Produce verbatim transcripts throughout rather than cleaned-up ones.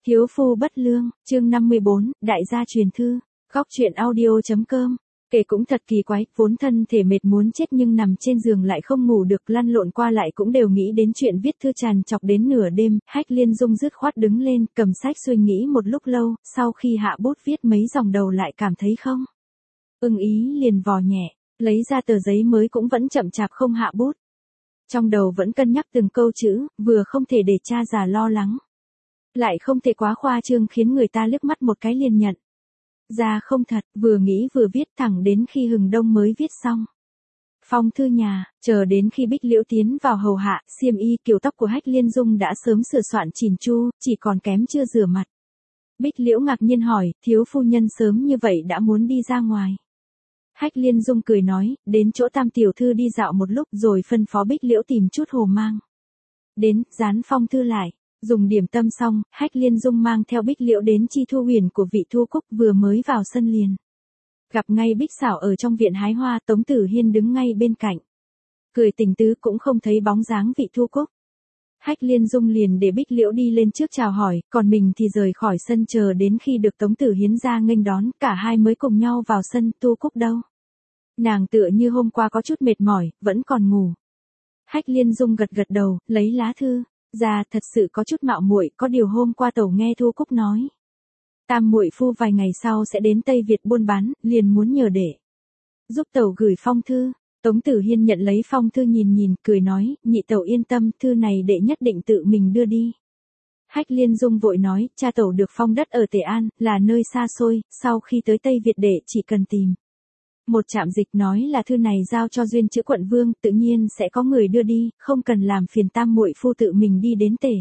Thiếu phu bất lương, chương năm mươi bốn, đại gia truyền thư, góc truyện audio.com. Kể cũng thật kỳ quái, vốn thân thể mệt muốn chết nhưng nằm trên giường lại không ngủ được, lăn lộn qua lại cũng đều nghĩ đến chuyện viết thư tràn chọc đến nửa đêm. Hách Liên Dung dứt khoát đứng lên, cầm sách suy nghĩ một lúc lâu, sau khi hạ bút viết mấy dòng đầu lại cảm thấy không ưng ý liền vò nhẹ, lấy ra tờ giấy mới cũng vẫn chậm chạp không hạ bút. Trong đầu vẫn cân nhắc từng câu chữ, vừa không thể để cha già lo lắng, lại không thể quá khoa trương khiến người ta liếc mắt một cái liền nhận ra không thật, vừa nghĩ vừa viết thẳng đến khi hừng đông mới viết xong. Phong thư nhà, chờ đến khi Bích Liễu tiến vào hầu hạ, xiêm y kiểu tóc của Hách Liên Dung đã sớm sửa soạn chỉn chu, chỉ còn kém chưa rửa mặt. Bích Liễu ngạc nhiên hỏi, thiếu phu nhân sớm như vậy đã muốn đi ra ngoài. Hách Liên Dung cười nói, đến chỗ Tam tiểu thư đi dạo một lúc rồi phân phó Bích Liễu tìm chút hồ mang đến, dán phong thư lại. Dùng điểm tâm xong, Hách Liên Dung mang theo Bích Liễu đến Chi Thu Huyền của Vị Thu Cúc, vừa mới vào sân liền gặp ngay Bích Xảo ở trong viện hái hoa. Tống Tử Hiên đứng ngay bên cạnh, cười tình tứ, cũng không thấy bóng dáng Vị Thu Cúc. Hách Liên Dung liền để Bích Liễu đi lên trước chào hỏi, còn mình thì rời khỏi sân chờ đến khi được Tống Tử Hiên ra nghênh đón, cả hai mới cùng nhau vào sân. Thu Cúc đâu? Nàng tựa như hôm qua có chút mệt mỏi, vẫn còn ngủ. Hách Liên Dung gật gật đầu, lấy lá thư ra, thật sự có chút mạo muội, có điều hôm qua tẩu nghe Thu Cúc nói Tam muội phu vài ngày sau sẽ đến Tây Việt buôn bán, liền muốn nhờ để giúp tẩu gửi phong thư. Tống Tử Hiên nhận lấy phong thư nhìn nhìn, cười nói, nhị tẩu yên tâm, thư này đệ nhất định tự mình đưa đi. Hách Liên Dung vội nói, cha tẩu được phong đất ở Tề An, là nơi xa xôi, sau khi tới Tây Việt đệ chỉ cần tìm một trạm dịch nói là thư này giao cho Duyên Chữ quận vương, tự nhiên sẽ có người đưa đi, không cần làm phiền tam muội phu tự mình đi đến Tề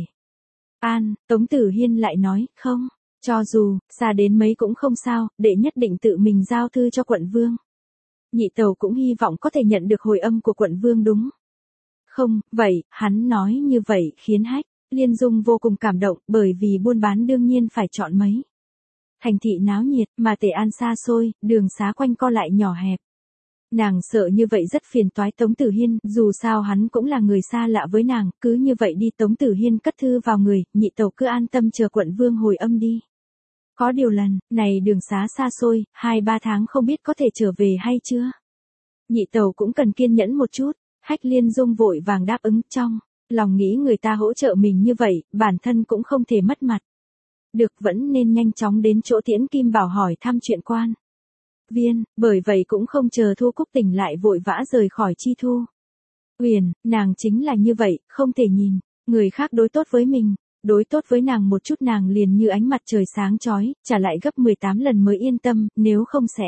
An. Tống Tử Hiên lại nói, không, cho dù xa đến mấy cũng không sao, đệ nhất định tự mình giao thư cho quận vương. Nhị tẩu cũng hy vọng có thể nhận được hồi âm của quận vương đúng không? Vậy, hắn nói như vậy khiến Hách Liên Dung vô cùng cảm động, bởi vì buôn bán đương nhiên phải chọn mấy thành thị náo nhiệt, mà Tề An xa xôi, đường xá quanh co lại nhỏ hẹp. Nàng sợ như vậy rất phiền toái Tống Tử Hiên, dù sao hắn cũng là người xa lạ với nàng, cứ như vậy đi. Tống Tử Hiên cất thư vào người, nhị tẩu cứ an tâm chờ quận vương hồi âm đi. Có điều lần này đường xá xa xôi, hai ba tháng không biết có thể trở về hay chưa. Nhị tẩu cũng cần kiên nhẫn một chút. Hách Liên Dung vội vàng đáp ứng, trong lòng nghĩ người ta hỗ trợ mình như vậy, bản thân cũng không thể mất mặt. Được, vẫn nên nhanh chóng đến chỗ Tiễn Kim Bảo hỏi thăm chuyện quan viên, bởi vậy cũng không chờ Thu Cúc tỉnh lại vội vã rời khỏi Chi Thu Huyền. Nàng chính là như vậy, không thể nhìn người khác đối tốt với mình, đối tốt với nàng một chút nàng liền như ánh mặt trời sáng chói, trả lại gấp mười tám lần mới yên tâm, nếu không sẽ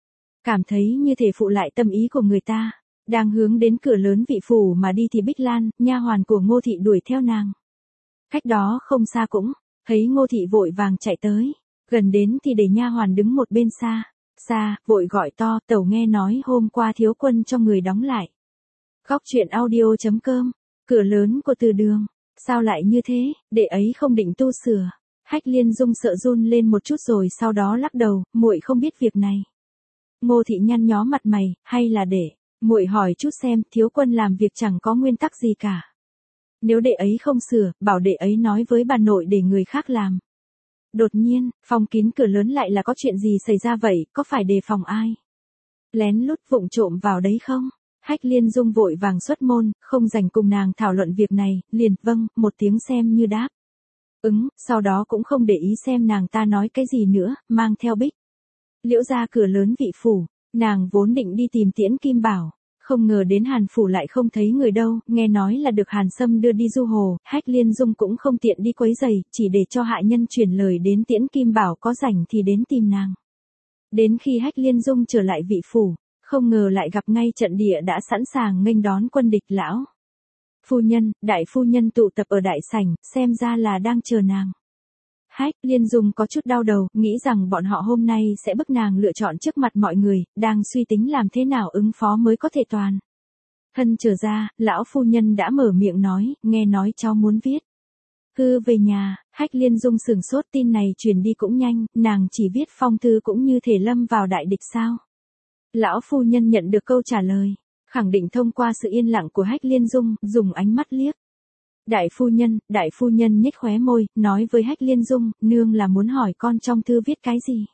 cảm thấy như thể phụ lại tâm ý của người ta. Đang hướng đến cửa lớn Vị phủ mà đi thì Bích Lan, nha hoàn của Ngô thị đuổi theo nàng. Cách đó không xa cũng thấy Ngô thị vội vàng chạy tới, gần đến thì để nha hoàn đứng một bên xa xa, vội gọi to, tẩu nghe nói hôm qua thiếu quân cho người đóng lại góc truyện audio.com cửa lớn của từ đường. Sao lại như thế, đệ ấy không định tu sửa? Hách Liên Dung sợ run lên một chút rồi sau đó lắc đầu, muội không biết việc này. Ngô thị nhăn nhó mặt mày, hay là để muội hỏi chút xem, thiếu quân làm việc chẳng có nguyên tắc gì cả. Nếu đệ ấy không sửa, bảo đệ ấy nói với bà nội để người khác làm. Đột nhiên, phòng kín cửa lớn lại là có chuyện gì xảy ra vậy, có phải đề phòng ai lén lút vụng trộm vào đấy không? Hách Liên Dung vội vàng xuất môn, không rảnh cùng nàng thảo luận việc này, liền vâng một tiếng xem như đáp ứng, sau đó cũng không để ý xem nàng ta nói cái gì nữa, mang theo Bích Liễu ra cửa lớn Vị phủ. Nàng vốn định đi tìm Tiễn Kim Bảo, không ngờ đến Hàn phủ lại không thấy người đâu, nghe nói là được Hàn Sâm đưa đi du hồ. Hách Liên Dung cũng không tiện đi quấy giày, chỉ để cho hạ nhân truyền lời đến Tiễn Kim Bảo có rảnh thì đến tìm nàng. Đến khi Hách Liên Dung trở lại Vị phủ, không ngờ lại gặp ngay trận địa đã sẵn sàng nghênh đón quân địch. Lão phu nhân, đại phu nhân tụ tập ở đại sảnh, xem ra là đang chờ nàng. Hách Liên Dung có chút đau đầu, nghĩ rằng bọn họ hôm nay sẽ bức nàng lựa chọn trước mặt mọi người, đang suy tính làm thế nào ứng phó mới có thể toàn thân trở ra. Lão phu nhân đã mở miệng nói, nghe nói cháu muốn viết thư về nhà. Hách Liên Dung sửng sốt, tin này truyền đi cũng nhanh, nàng chỉ viết phong thư cũng như thể lâm vào đại địch sao? Lão phu nhân nhận được câu trả lời, khẳng định thông qua sự yên lặng của Hách Liên Dung, dùng ánh mắt liếc Đại phu nhân, đại phu nhân nhếch khóe môi, nói với Hách Liên Dung, nương là muốn hỏi con trong thư viết cái gì.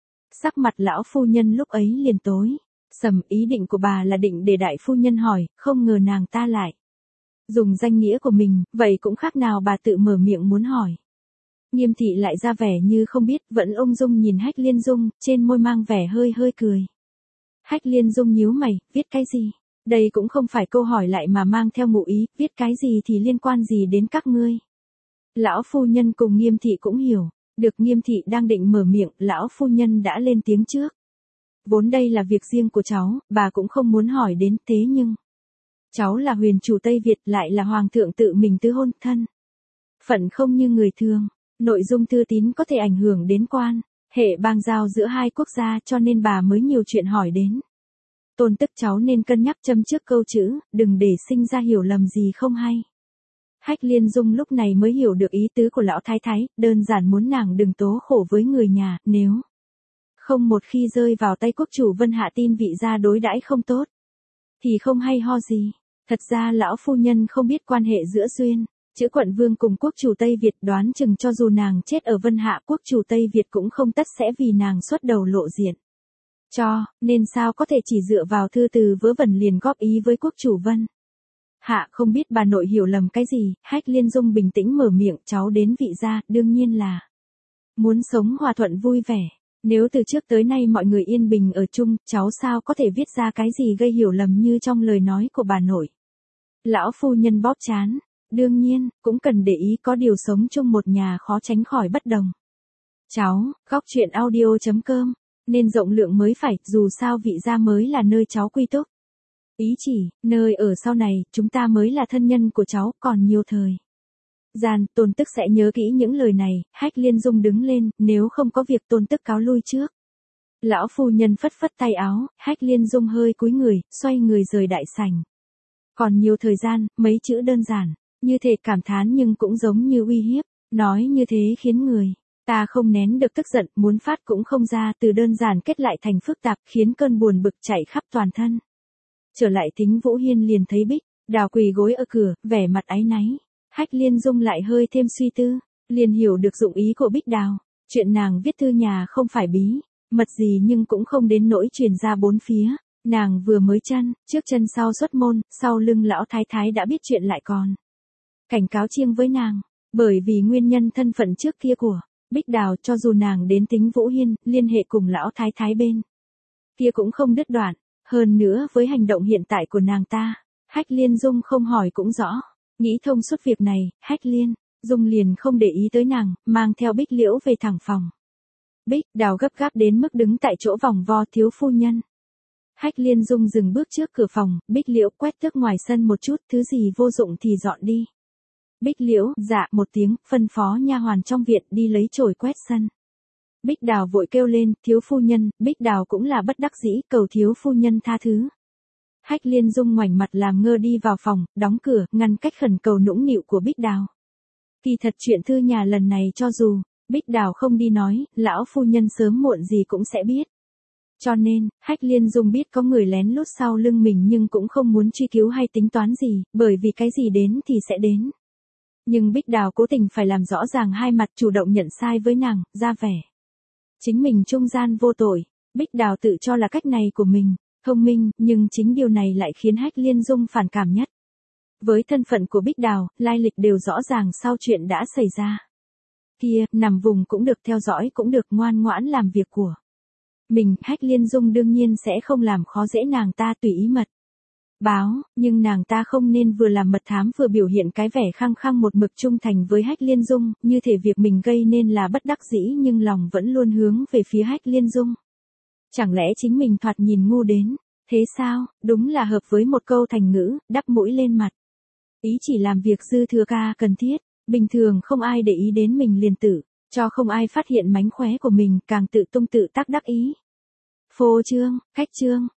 Sắc mặt lão phu nhân lúc ấy liền tối. Sầm, ý định của bà là định để đại phu nhân hỏi, không ngờ nàng ta lại dùng danh nghĩa của mình, vậy cũng khác nào bà tự mở miệng muốn hỏi. Nghiêm thị lại ra vẻ như không biết, vẫn ung dung nhìn Hách Liên Dung, trên môi mang vẻ hơi hơi cười. Hách Liên Dung nhíu mày, viết cái gì? Đây cũng không phải câu hỏi lại mà mang theo ngụ ý, viết cái gì thì liên quan gì đến các ngươi. Lão phu nhân cùng Nghiêm thị cũng hiểu, được Nghiêm thị đang định mở miệng, lão phu nhân đã lên tiếng trước. Vốn đây là việc riêng của cháu, bà cũng không muốn hỏi đến, thế nhưng cháu là huyền chủ Tây Việt, lại là hoàng thượng tự mình tứ hôn, thân phận không như người thường, nội dung thư tín có thể ảnh hưởng đến quan hệ bang giao giữa hai quốc gia, cho nên bà mới nhiều chuyện hỏi đến. Tôn tức cháu nên cân nhắc châm trước câu chữ, đừng để sinh ra hiểu lầm gì không hay. Hách Liên Dung lúc này mới hiểu được ý tứ của lão thái thái, đơn giản muốn nàng đừng tố khổ với người nhà, nếu không một khi rơi vào tay quốc chủ Vân Hạ tin vị gia đối đãi không tốt, thì không hay ho gì. Thật ra lão phu nhân không biết quan hệ giữa Duyên, chữ quận vương cùng quốc chủ Tây Việt, đoán chừng cho dù nàng chết ở Vân Hạ, quốc chủ Tây Việt cũng không tất sẽ vì nàng xuất đầu lộ diện. Cho, nên sao có thể chỉ dựa vào thư từ vớ vẩn liền góp ý với quốc chủ Vân Hạ, không biết bà nội hiểu lầm cái gì. Hách Liên Dung bình tĩnh mở miệng, cháu đến vị gia, đương nhiên là muốn sống hòa thuận vui vẻ. Nếu từ trước tới nay mọi người yên bình ở chung, cháu sao có thể viết ra cái gì gây hiểu lầm như trong lời nói của bà nội. Lão phu nhân bóp trán, đương nhiên, cũng cần để ý, có điều sống chung một nhà khó tránh khỏi bất đồng. Cháu, góc truyện audio chấm com, nên rộng lượng mới phải, dù sao vị gia mới là nơi cháu quy túc. Ý chỉ, nơi ở sau này, chúng ta mới là thân nhân của cháu, còn nhiều thời gian, Tôn tức sẽ nhớ kỹ những lời này. Hách Liên Dung đứng lên, nếu không có việc Tôn tức cáo lui trước. Lão phu nhân phất phất tay áo, Hách Liên Dung hơi cúi người, xoay người rời đại sảnh. Còn nhiều thời gian, mấy chữ đơn giản, như thể cảm thán nhưng cũng giống như uy hiếp, nói như thế khiến người ta không nén được tức giận, muốn phát cũng không ra, từ đơn giản kết lại thành phức tạp, khiến cơn buồn bực chạy khắp toàn thân. Trở lại Thính Vũ Hiên liền thấy Bích Đào quỳ gối ở cửa, vẻ mặt áy náy. Hách Liên Dung lại hơi thêm suy tư, liền hiểu được dụng ý của Bích Đào. Chuyện nàng viết thư nhà không phải bí mật gì, nhưng cũng không đến nỗi truyền ra bốn phía. Nàng vừa mới chân, trước chân sau xuất môn, sau lưng lão thái thái đã biết chuyện lại còn cảnh cáo chiêng với nàng. Bởi vì nguyên nhân thân phận trước kia của Bích Đào, cho dù nàng đến Thính Vũ Hiên, liên hệ cùng lão thái thái bên kia cũng không đứt đoạn. Hơn nữa với hành động hiện tại của nàng ta, Hách Liên Dung không hỏi cũng rõ. Nghĩ thông suốt việc này, Hách Liên Dung liền không để ý tới nàng, mang theo Bích Liễu về thẳng phòng. Bích Đào gấp gáp đến mức đứng tại chỗ vòng vo, thiếu phu nhân. Hách Liên Dung dừng bước trước cửa phòng, Bích Liễu quét tước ngoài sân một chút, thứ gì vô dụng thì dọn đi. Bích Liễu, dạ một tiếng, phân phó nha hoàn trong viện đi lấy chổi quét sân. Bích Đào vội kêu lên, thiếu phu nhân. Bích Đào cũng là bất đắc dĩ, cầu thiếu phu nhân tha thứ. Hách Liên Dung ngoảnh mặt làm ngơ đi vào phòng, đóng cửa, ngăn cách khẩn cầu nũng nịu của Bích Đào. Kỳ thật chuyện thư nhà lần này cho dù Bích Đào không đi nói, lão phu nhân sớm muộn gì cũng sẽ biết. Cho nên, Hách Liên Dung biết có người lén lút sau lưng mình nhưng cũng không muốn truy cứu hay tính toán gì, bởi vì cái gì đến thì sẽ đến. Nhưng Bích Đào cố tình phải làm rõ ràng hai mặt, chủ động nhận sai với nàng, ra vẻ chính mình trung gian vô tội. Bích Đào tự cho là cách này của mình thông minh, nhưng chính điều này lại khiến Hách Liên Dung phản cảm nhất. Với thân phận của Bích Đào, lai lịch đều rõ ràng sau chuyện đã xảy ra. Kia, nằm vùng cũng được, theo dõi cũng được, ngoan ngoãn làm việc của mình, Hách Liên Dung đương nhiên sẽ không làm khó dễ nàng ta tùy ý mật báo, nhưng nàng ta không nên vừa làm mật thám vừa biểu hiện cái vẻ khăng khăng một mực trung thành với Hách Liên Dung, như thể việc mình gây nên là bất đắc dĩ nhưng lòng vẫn luôn hướng về phía Hách Liên Dung. Chẳng lẽ chính mình thoạt nhìn ngu đến thế sao? Đúng là hợp với một câu thành ngữ, đắp mũi lên mặt. Ý chỉ làm việc dư thừa ca cần thiết, bình thường không ai để ý đến mình liền tự cho không ai phát hiện mánh khóe của mình, càng tự tung tự tác đắc ý. Phô trương, cách trương,